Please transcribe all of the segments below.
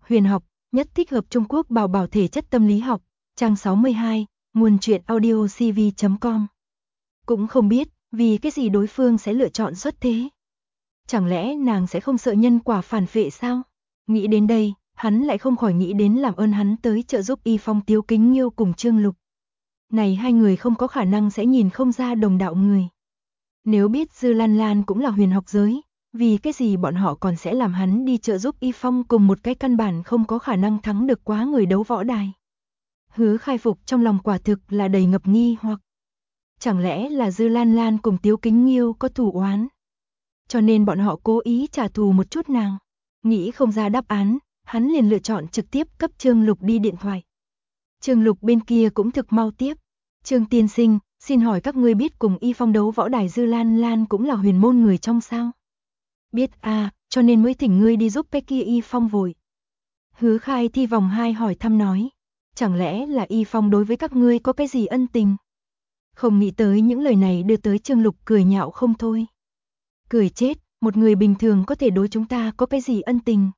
Huyền học, nhất thích hợp Trung Quốc bảo bảo thể chất tâm lý học, trang 62, nguồn truyện audio cv.com. Cũng không biết, vì cái gì đối phương sẽ lựa chọn xuất thế. Chẳng lẽ nàng sẽ không sợ nhân quả phản phệ sao? Nghĩ đến đây, hắn lại không khỏi nghĩ đến làm ơn hắn tới trợ giúp Y Phong Tiếu Kính Nghiêu cùng Trương Lục. Này hai người không có khả năng sẽ nhìn không ra đồng đạo người. Nếu biết Dư Lan Lan cũng là huyền học giới, vì cái gì bọn họ còn sẽ làm hắn đi trợ giúp Y Phong cùng một cái căn bản không có khả năng thắng được quá người đấu võ đài. Hứa Khai Phục trong lòng quả thực là đầy ngập nghi hoặc. Chẳng lẽ là Dư Lan Lan cùng Tiếu Kính Nghiêu có thù oán? Cho nên bọn họ cố ý trả thù một chút nàng. Nghĩ không ra đáp án, hắn liền lựa chọn trực tiếp cấp Trương Lục đi điện thoại. Trương Lục bên kia cũng thực mau tiếp. Trương tiên sinh, xin hỏi các ngươi biết cùng Y Phong đấu võ đài Dư Lan Lan cũng là huyền môn người trong sao? Biết cho nên mới thỉnh ngươi đi giúp cái kia Y Phong vội. Hứa Khai Thi vòng 2 hỏi thăm nói. Chẳng lẽ là Y Phong đối với các ngươi có cái gì ân tình? Không nghĩ tới những lời này đưa tới Trương Lục cười nhạo không thôi. Cười chết, một người bình thường có thể đối chúng ta có cái gì ân tình?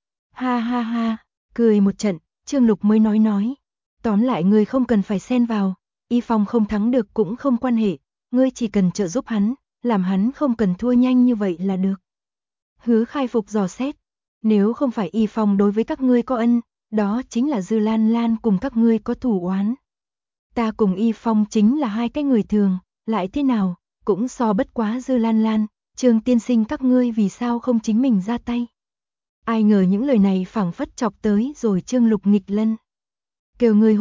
Ha ha ha, cười một trận, Trương Lục mới nói. Tóm lại ngươi không cần phải xen vào, Y Phong không thắng được cũng không quan hệ, ngươi chỉ cần trợ giúp hắn, làm hắn không cần thua nhanh như vậy là được. Hứa Khai Phục dò xét, nếu không phải Y Phong đối với các ngươi có ân, đó chính là Dư Lan Lan cùng các ngươi có thù oán. Ta cùng Y Phong chính là hai cái người thường, lại thế nào, cũng so bất quá Dư Lan Lan, Trương tiên sinh các ngươi vì sao không chính mình ra tay. Ai ngờ những lời này phảng phất chọc tới rồi Trương Lục nghịch lân. Kêu người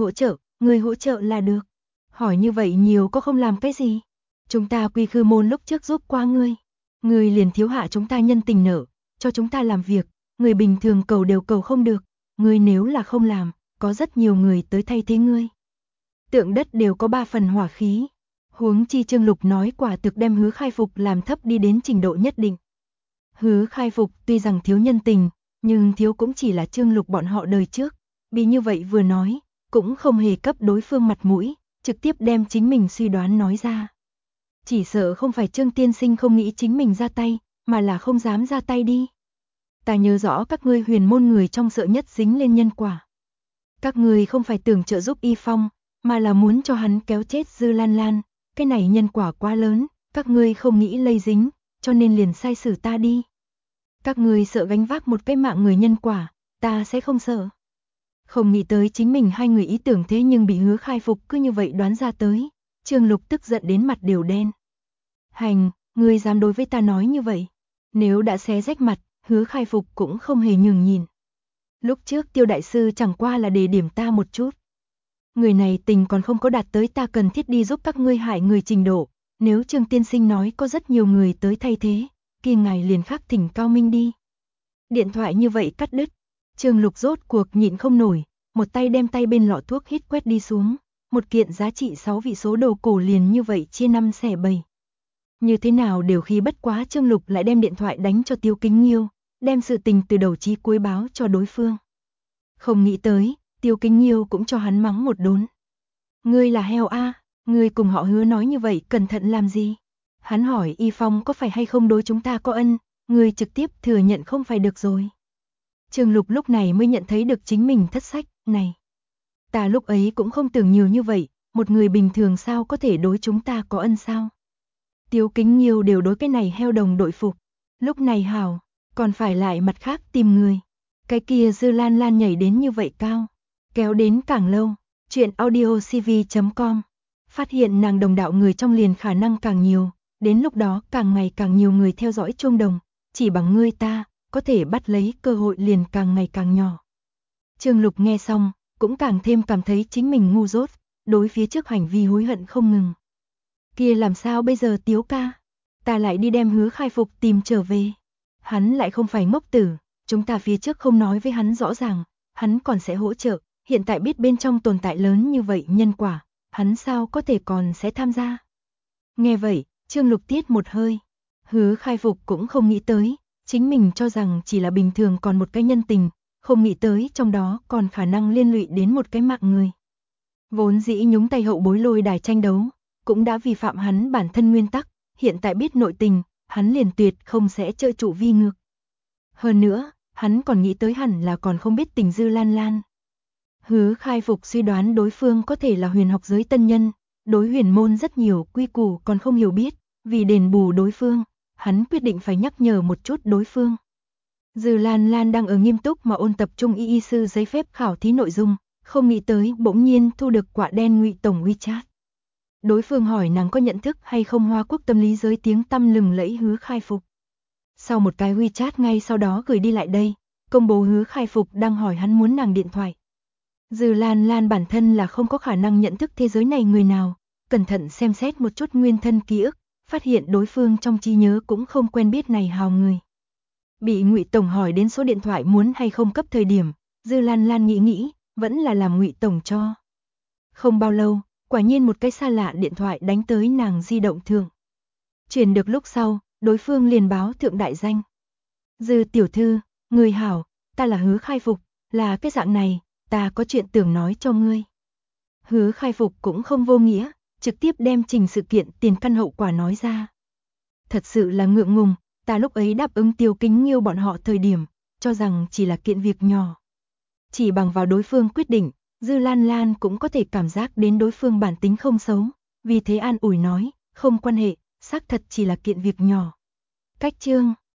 hỗ trợ là được. Hỏi như vậy nhiều có không làm cái gì. Chúng ta Quy Khư môn lúc trước giúp qua ngươi. Ngươi liền thiếu hạ chúng ta nhân tình nợ, cho chúng ta làm việc, người bình thường cầu đều cầu không được. Ngươi nếu là không làm, có rất nhiều người tới thay thế ngươi. Tượng đất đều có 3 phần hỏa khí. Huống chi Trương Lục nói quả thực đem Hứa Khai Phục làm thấp đi đến trình độ nhất định. Hứa Khai Phục tuy rằng thiếu nhân tình, nhưng thiếu cũng chỉ là Trương Lục bọn họ đời trước. Vì như vậy vừa nói, cũng không hề cấp đối phương mặt mũi, trực tiếp đem chính mình suy đoán nói ra. Chỉ sợ không phải Trương tiên sinh không nghĩ chính mình ra tay, mà là không dám ra tay đi. Ta nhớ rõ các ngươi huyền môn người trong sợ nhất dính lên nhân quả. Các ngươi không phải tưởng trợ giúp Y Phong, mà là muốn cho hắn kéo chết Dư Lan Lan, cái này nhân quả quá lớn, các ngươi không nghĩ lây dính, cho nên liền sai xử ta đi. Các ngươi sợ gánh vác một cái mạng người nhân quả, ta sẽ không sợ. Không nghĩ tới chính mình hai người ý tưởng thế nhưng bị Hứa Khai Phục cứ như vậy đoán ra tới. Trương Lục tức giận đến mặt đều đen. Hành, ngươi dám đối với ta nói như vậy. Nếu đã xé rách mặt, Hứa Khai Phục cũng không hề nhường nhìn. Lúc trước Tiêu đại sư chẳng qua là đề điểm ta một chút. Người này tình còn không có đạt tới ta cần thiết đi giúp các ngươi hại người trình độ. Nếu Trương tiên sinh nói có rất nhiều người tới thay thế, kia ngài liền khắc thỉnh Cao Minh đi. Điện thoại như vậy cắt đứt. Trương Lục rốt cuộc nhịn không nổi, một tay đem tay bên lọ thuốc hít quét đi xuống, một kiện giá trị 6 vị số đồ cổ liền như vậy chia 5 xẻ 7. Như thế nào đều khi bất quá Trương Lục lại đem điện thoại đánh cho Tiếu Kính Nghiêu, đem sự tình từ đầu chí cuối báo cho đối phương. Không nghĩ tới, Tiếu Kính Nghiêu cũng cho hắn mắng một đốn. Ngươi là heo ngươi cùng họ Hứa nói như vậy cẩn thận làm gì? Hắn hỏi Y Phong có phải hay không đối chúng ta có ân, ngươi trực tiếp thừa nhận không phải được rồi. Trương Lục lúc này mới nhận thấy được chính mình thất sách, này. Ta lúc ấy cũng không tưởng nhiều như vậy, một người bình thường sao có thể đối chúng ta có ân sao? Tiếu Kính Nghiêu đều đối cái này heo đồng đội phục. Lúc này hảo, còn phải lại mặt khác tìm người. Cái kia Dư Lan Lan nhảy đến như vậy cao, kéo đến càng lâu. Chuyện audio cv.com. Phát hiện nàng đồng đạo người trong liền khả năng càng nhiều, đến lúc đó càng ngày càng nhiều người theo dõi chuông đồng, chỉ bằng ngươi ta, có thể bắt lấy cơ hội liền càng ngày càng nhỏ. Trương Lục nghe xong, cũng càng thêm cảm thấy chính mình ngu dốt, đối phía trước hành vi hối hận không ngừng. Kia làm sao bây giờ Tiếu ca? Ta lại đi đem Hứa Khai Phục tìm trở về. Hắn lại không phải ngốc tử, chúng ta phía trước không nói với hắn rõ ràng, hắn còn sẽ hỗ trợ, hiện tại biết bên trong tồn tại lớn như vậy nhân quả, hắn sao có thể còn sẽ tham gia. Nghe vậy, Trương Lục tiết một hơi. Hứa Khai Phục cũng không nghĩ tới, chính mình cho rằng chỉ là bình thường còn một cái nhân tình, không nghĩ tới trong đó còn khả năng liên lụy đến một cái mạng người. Vốn dĩ nhúng tay hậu bối lôi đài tranh đấu, cũng đã vi phạm hắn bản thân nguyên tắc, hiện tại biết nội tình, hắn liền tuyệt không sẽ chơi trụ vi ngược. Hơn nữa, hắn còn nghĩ tới hẳn là còn không biết tình Dư Lan Lan. Hứa Khai Phục suy đoán đối phương có thể là huyền học giới tân nhân, đối huyền môn rất nhiều quy củ còn không hiểu biết, vì đền bù đối phương, hắn quyết định phải nhắc nhở một chút đối phương. Dư Lan Lan đang ở nghiêm túc mà ôn tập trung y sư giấy phép khảo thí nội dung, không nghĩ tới bỗng nhiên thu được quả đen Ngụy tổng WeChat. Đối phương hỏi nàng có nhận thức hay không Hoa Quốc tâm lý giới tiếng tăm lừng lẫy Hứa Khai Phục. Sau một cái WeChat ngay sau đó gửi đi lại đây, công bố Hứa Khai Phục đang hỏi hắn muốn nàng điện thoại. Dư Lan Lan bản thân là không có khả năng nhận thức thế giới này người nào, cẩn thận xem xét một chút nguyên thân ký ức, phát hiện đối phương trong trí nhớ cũng không quen biết này hào người. Bị Ngụy tổng hỏi đến số điện thoại muốn hay không cấp thời điểm, Dư Lan Lan nghĩ, vẫn là làm Ngụy tổng cho. Không bao lâu, quả nhiên một cái xa lạ điện thoại đánh tới nàng di động thượng. Truyền được lúc sau, đối phương liền báo thượng đại danh. Dư tiểu thư, người hảo, ta là Hứa Khai Phục, là cái dạng này, ta có chuyện tưởng nói cho ngươi. Hứa Khai Phục cũng không vô nghĩa, trực tiếp đem trình sự kiện tiền căn hậu quả nói ra. Thật sự là ngượng ngùng, ta lúc ấy đáp ứng Tiêu Kính Nghiêu bọn họ thời điểm, cho rằng chỉ là kiện việc nhỏ. Chỉ bằng vào đối phương quyết định, Dư Lan Lan cũng có thể cảm giác đến đối phương bản tính không xấu, vì thế an ủi nói, không quan hệ, xác thật chỉ là kiện việc nhỏ. Cách chương